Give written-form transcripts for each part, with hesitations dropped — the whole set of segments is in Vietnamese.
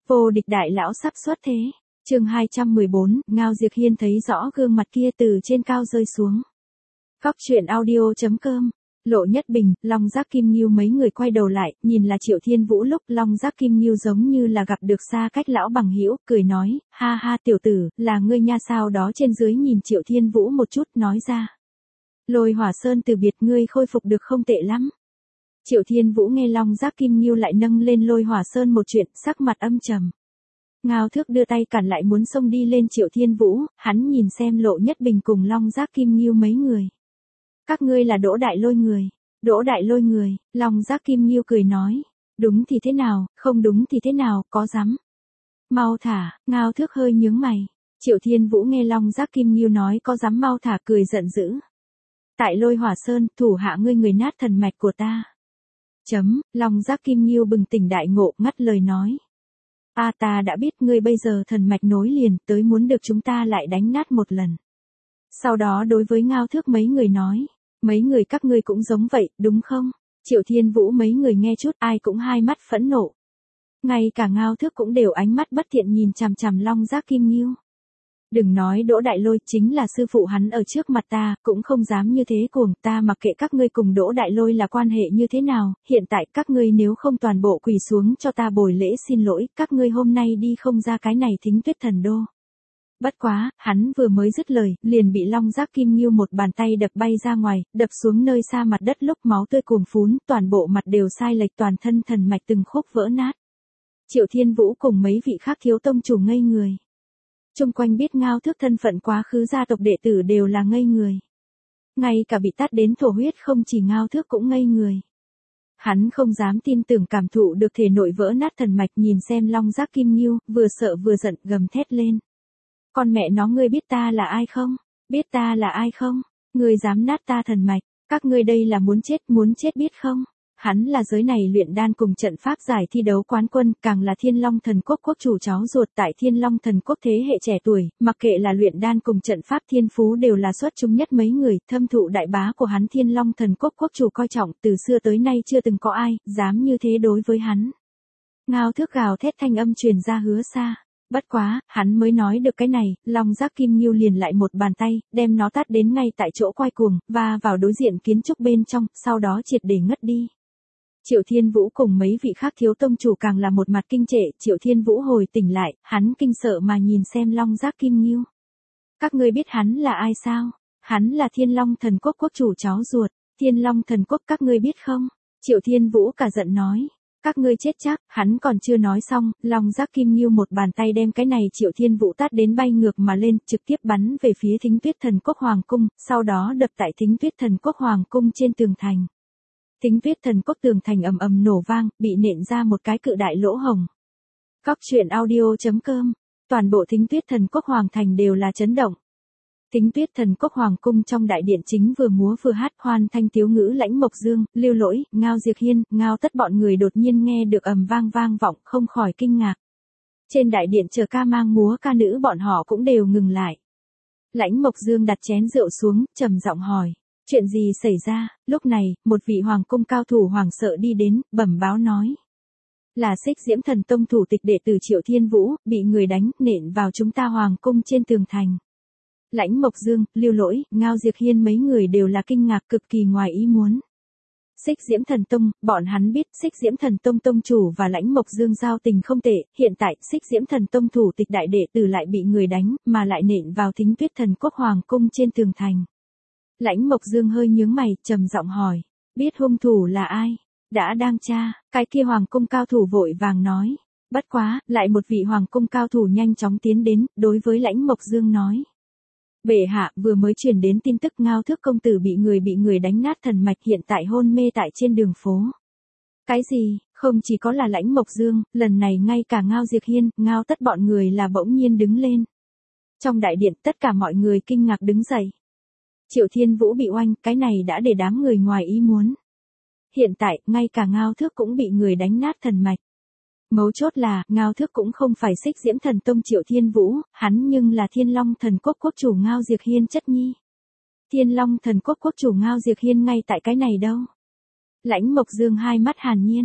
Vô địch đại lão sắp xuất thế. Chương 214, Ngao Diệc Hiên thấy rõ gương mặt kia từ trên cao rơi xuống. Góc truyện audio.com. Lộ Nhất Bình, Long Giác Kim Ngưu mấy người quay đầu lại, nhìn là Triệu Thiên Vũ. Lúc Long Giác Kim Ngưu giống như là gặp được xa cách lão bằng hữu, cười nói, ha ha tiểu tử, là ngươi nha. Sau đó trên dưới nhìn Triệu Thiên Vũ một chút, nói ra. Lôi Hỏa Sơn từ biệt, ngươi khôi phục được không tệ lắm. Triệu Thiên Vũ nghe Long Giác Kim Ngưu lại nâng lên Lôi Hỏa Sơn một chuyện, sắc mặt âm trầm. Ngao Thước đưa tay cản lại muốn xông đi lên Triệu Thiên Vũ, hắn nhìn xem Lộ Nhất Bình cùng Long Giác Kim Ngưu mấy người. Các ngươi là Đỗ Đại Lôi người. Đỗ Đại Lôi người, Long Giác Kim Ngưu cười nói. Đúng thì thế nào, không đúng thì thế nào, có dám. Mau thả, Ngao Thước hơi nhướng mày. Triệu Thiên Vũ nghe Long Giác Kim Ngưu nói có dám mau thả, cười giận dữ. Tại Lôi Hỏa Sơn, thủ hạ ngươi người nát thần mạch của ta. Long Giác Kim Ngưu bừng tỉnh đại ngộ, ngắt lời nói. Ta đã biết ngươi bây giờ thần mạch nối liền, tới muốn được chúng ta lại đánh nát một lần. Sau đó đối với Ngao Thước mấy người nói, mấy người các ngươi cũng giống vậy, đúng không? Triệu Thiên Vũ mấy người nghe chút, ai cũng hai mắt phẫn nộ. Ngay cả Ngao Thước cũng đều ánh mắt bất thiện nhìn chằm chằm Long Giác Kim Ngưu. Đừng nói Đỗ Đại Lôi, chính là sư phụ hắn ở trước mặt ta, cũng không dám như thế cuồng. Ta mặc kệ các ngươi cùng Đỗ Đại Lôi là quan hệ như thế nào, hiện tại các ngươi nếu không toàn bộ quỳ xuống cho ta bồi lễ xin lỗi, các ngươi hôm nay đi không ra cái này Thính Tuyết Thần Đô. Bất quá, hắn vừa mới dứt lời, liền bị Long Giác Kim Ngưu một bàn tay đập bay ra ngoài, đập xuống nơi xa mặt đất, lúc máu tươi cuồn phún, toàn bộ mặt đều sai lệch, toàn thân thần mạch từng khúc vỡ nát. Triệu Thiên Vũ cùng mấy vị khác thiếu tông chủ ngây người. Chung quanh biết Ngao Thước thân phận quá khứ gia tộc đệ tử đều là ngây người. Ngay cả bị tát đến thổ huyết không chỉ Ngao Thước cũng ngây người. Hắn không dám tin tưởng cảm thụ được thể nội vỡ nát thần mạch, nhìn xem Long Giác Kim Ngưu, vừa sợ vừa giận, gầm thét lên. Con mẹ nó, ngươi biết ta là ai không? Biết ta là ai không? Ngươi dám nát ta thần mạch, các ngươi đây là muốn chết biết không? Hắn là giới này luyện đan cùng trận pháp giải thi đấu quán quân, càng là Thiên Long Thần Quốc quốc chủ cháu ruột tại Thiên Long Thần Quốc thế hệ trẻ tuổi, mặc kệ là luyện đan cùng trận pháp thiên phú đều là xuất chúng nhất mấy người, thâm thụ đại bá của hắn Thiên Long Thần Quốc quốc chủ coi trọng, từ xưa tới nay chưa từng có ai dám như thế đối với hắn. Ngao Thước gào thét thanh âm truyền ra hứa xa. Bất quá, hắn mới nói được cái này, Long Giác Kim Ngưu liền lại một bàn tay, đem nó tát đến ngay tại chỗ quay cuồng, và vào đối diện kiến trúc bên trong, sau đó triệt để ngất đi. Triệu Thiên Vũ cùng mấy vị khác thiếu tông chủ càng là một mặt kinh trệ. Triệu Thiên Vũ hồi tỉnh lại, hắn kinh sợ mà nhìn xem Long Giác Kim Ngưu. Các ngươi biết hắn là ai sao? Hắn là Thiên Long Thần Quốc quốc chủ cháu ruột. Thiên Long Thần Quốc các ngươi biết không? Triệu Thiên Vũ cả giận nói. Các ngươi chết chắc. Hắn còn chưa nói xong, Long Giác Kim Ngưu một bàn tay đem cái này Triệu Thiên Vũ tát đến bay ngược mà lên, trực tiếp bắn về phía Thính Tuyết Thần Quốc Hoàng Cung, sau đó đập tại Thính Tuyết Thần Quốc Hoàng Cung trên tường thành. Thính Tuyết Thần Quốc tường thành ầm ầm nổ vang, bị nện ra một cái cự đại lỗ hổng. Góc truyện audio.com. Toàn bộ Thính Tuyết Thần Quốc Hoàng thành đều là chấn động. Thính Tuyết Thần Quốc Hoàng cung trong đại điện chính vừa múa vừa hát hoan thanh tiếu ngữ, Lãnh Mộc Dương, Lưu Lỗi, Ngao Diệc Hiên, Ngao Tất bọn người đột nhiên nghe được ầm vang vang vọng, không khỏi kinh ngạc. Trên đại điện chờ ca mang múa ca nữ bọn họ cũng đều ngừng lại. Lãnh Mộc Dương đặt chén rượu xuống, trầm giọng hỏi. Chuyện gì xảy ra? Lúc này, một vị hoàng cung cao thủ hoảng sợ đi đến, bẩm báo nói. Là Xích Diễm Thần Tông thủ tịch đệ tử Triệu Thiên Vũ, bị người đánh, nện vào chúng ta hoàng cung trên tường thành. Lãnh Mộc Dương, Lưu Lỗi, Ngao Diệc Hiên mấy người đều là kinh ngạc, cực kỳ ngoài ý muốn. Xích Diễm Thần Tông, bọn hắn biết Xích Diễm Thần Tông tông chủ và Lãnh Mộc Dương giao tình không tệ, hiện tại Xích Diễm Thần Tông thủ tịch đại đệ tử lại bị người đánh, mà lại nện vào Thính Tuyết Thần Quốc Hoàng cung trên tường thành. Lãnh Mộc Dương hơi nhướng mày, trầm giọng hỏi, biết hung thủ là ai? Đã đang tra. Cái kia hoàng cung cao thủ vội vàng nói. Bất quá, lại một vị hoàng cung cao thủ nhanh chóng tiến đến, đối với Lãnh Mộc Dương nói. Bệ hạ, vừa mới truyền đến tin tức Ngao Thước công tử bị người đánh nát thần mạch, hiện tại hôn mê tại trên đường phố. Cái gì? Không chỉ có là Lãnh Mộc Dương, lần này ngay cả Ngao Diệc Hiên, Ngao Tất bọn người là bỗng nhiên đứng lên. Trong đại điện tất cả mọi người kinh ngạc đứng dậy. Triệu Thiên Vũ bị oanh, cái này đã để đám người ngoài ý muốn. Hiện tại, ngay cả Ngao Thước cũng bị người đánh nát thần mạch. Mấu chốt là, Ngao Thước cũng không phải Xích Diễm Thần Tông Triệu Thiên Vũ, hắn nhưng là Thiên Long Thần Quốc quốc chủ Ngao Diệc Hiên chất nhi. Thiên Long Thần Quốc quốc chủ Ngao Diệc Hiên ngay tại cái này đâu. Lãnh Mộc Dương hai mắt hàn nhiên.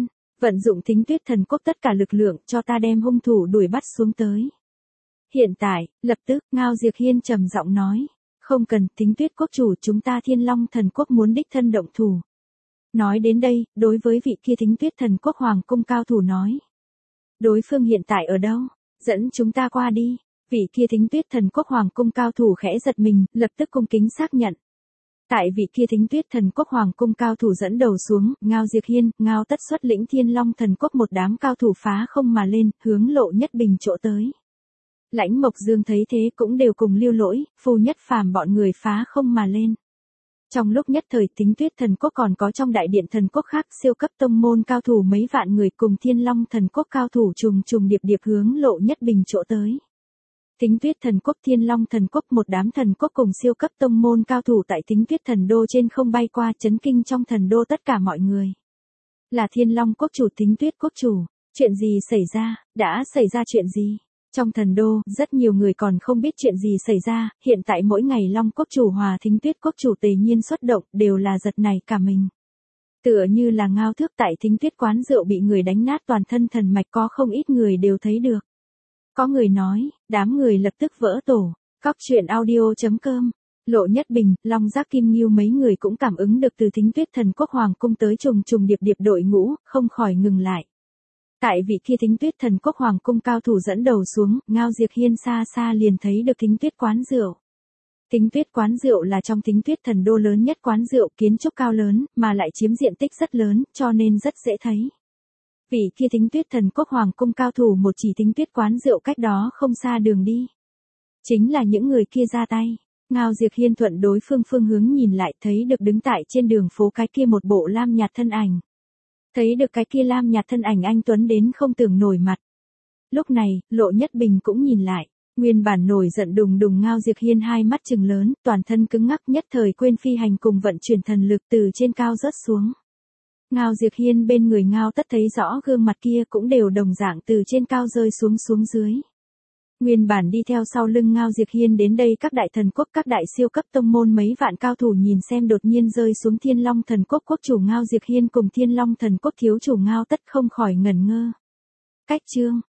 Vận dụng Thính Tuyết Thần Quốc tất cả lực lượng cho ta đem hung thủ đuổi bắt xuống tới. Hiện tại, lập tức, Ngao Diệp Hiên trầm giọng nói. Không cần, Thính Tuyết Quốc chủ, chúng ta Thiên Long Thần Quốc muốn đích thân động thủ. Nói đến đây, đối với vị kia Thính Tuyết Thần Quốc Hoàng cung cao thủ nói. Đối phương hiện tại ở đâu? Dẫn chúng ta qua đi. Vị kia Thính Tuyết Thần Quốc Hoàng cung cao thủ khẽ giật mình, lập tức cung kính xác nhận. Tại vị kia Thính Tuyết Thần Quốc Hoàng cung cao thủ dẫn đầu xuống, Ngao Diệp Hiên, Ngao Tất xuất lĩnh Thiên Long Thần Quốc một đám cao thủ phá không mà lên, hướng Lộ Nhất Bình chỗ tới. Lãnh Mộc Dương thấy thế cũng đều cùng Lưu Lỗi, Phù Nhất Phàm bọn người phá không mà lên. Trong lúc nhất thời Thính Tuyết Thần Quốc còn có trong đại điện thần quốc khác siêu cấp tông môn cao thủ mấy vạn người cùng Thiên Long Thần Quốc cao thủ trùng trùng điệp điệp hướng Lộ Nhất Bình chỗ tới. Thính Tuyết Thần Quốc Thiên Long Thần Quốc một đám thần quốc cùng siêu cấp tông môn cao thủ tại Thính Tuyết Thần Đô trên không bay qua chấn kinh trong thần đô tất cả mọi người. Là Thiên Long Quốc chủ Thính Tuyết Quốc chủ, chuyện gì xảy ra, đã xảy ra chuyện gì? Trong thần đô, rất nhiều người còn không biết chuyện gì xảy ra, hiện tại mỗi ngày Long Quốc chủ hòa Thính Tuyết Quốc chủ tề nhiên xuất động đều là giật nảy cả mình. Tựa như là Ngao Thước tại Thính Tuyết quán rượu bị người đánh nát toàn thân thần mạch có không ít người đều thấy được. Có người nói, đám người lập tức vỡ tổ. Cóc truyện audio.com. Lộ Nhất Bình, Long Giác Kim Nghiêu mấy người cũng cảm ứng được từ Thính Tuyết Thần Quốc Hoàng cung tới trùng trùng điệp điệp đội ngũ, không khỏi ngừng lại. Tại vị kia Thính Tuyết Thần Quốc Hoàng cung cao thủ dẫn đầu xuống, Ngao Diệp Hiên xa xa liền thấy được Thính Tuyết quán rượu. Thính Tuyết quán rượu là trong Thính Tuyết Thần Đô lớn nhất quán rượu, kiến trúc cao lớn, mà lại chiếm diện tích rất lớn, cho nên rất dễ thấy. Vị kia Thính Tuyết Thần Quốc Hoàng cung cao thủ một chỉ Thính Tuyết quán rượu cách đó không xa đường đi. Chính là những người kia ra tay. Ngao Diệp Hiên thuận đối phương hướng nhìn lại thấy được đứng tại trên đường phố cái kia một bộ lam nhạt thân ảnh. Thấy được cái kia lam nhạt thân ảnh anh tuấn đến không tưởng nổi mặt. Lúc này, Lộ Nhất Bình cũng nhìn lại. Nguyên bản nổi giận đùng đùng Ngao Diệp Hiên hai mắt trừng lớn, toàn thân cứng ngắc nhất thời quên phi hành cùng vận chuyển thần lực từ trên cao rớt xuống. Ngao Diệp Hiên bên người Ngao Tất thấy rõ gương mặt kia cũng đều đồng dạng từ trên cao rơi xuống dưới. Nguyên bản đi theo sau lưng Ngao Diệp Hiên đến đây các đại thần quốc các đại siêu cấp tông môn mấy vạn cao thủ nhìn xem đột nhiên rơi xuống Thiên Long Thần Quốc quốc chủ Ngao Diệp Hiên cùng Thiên Long Thần Quốc thiếu chủ Ngao Tất không khỏi ngẩn ngơ. Cách chương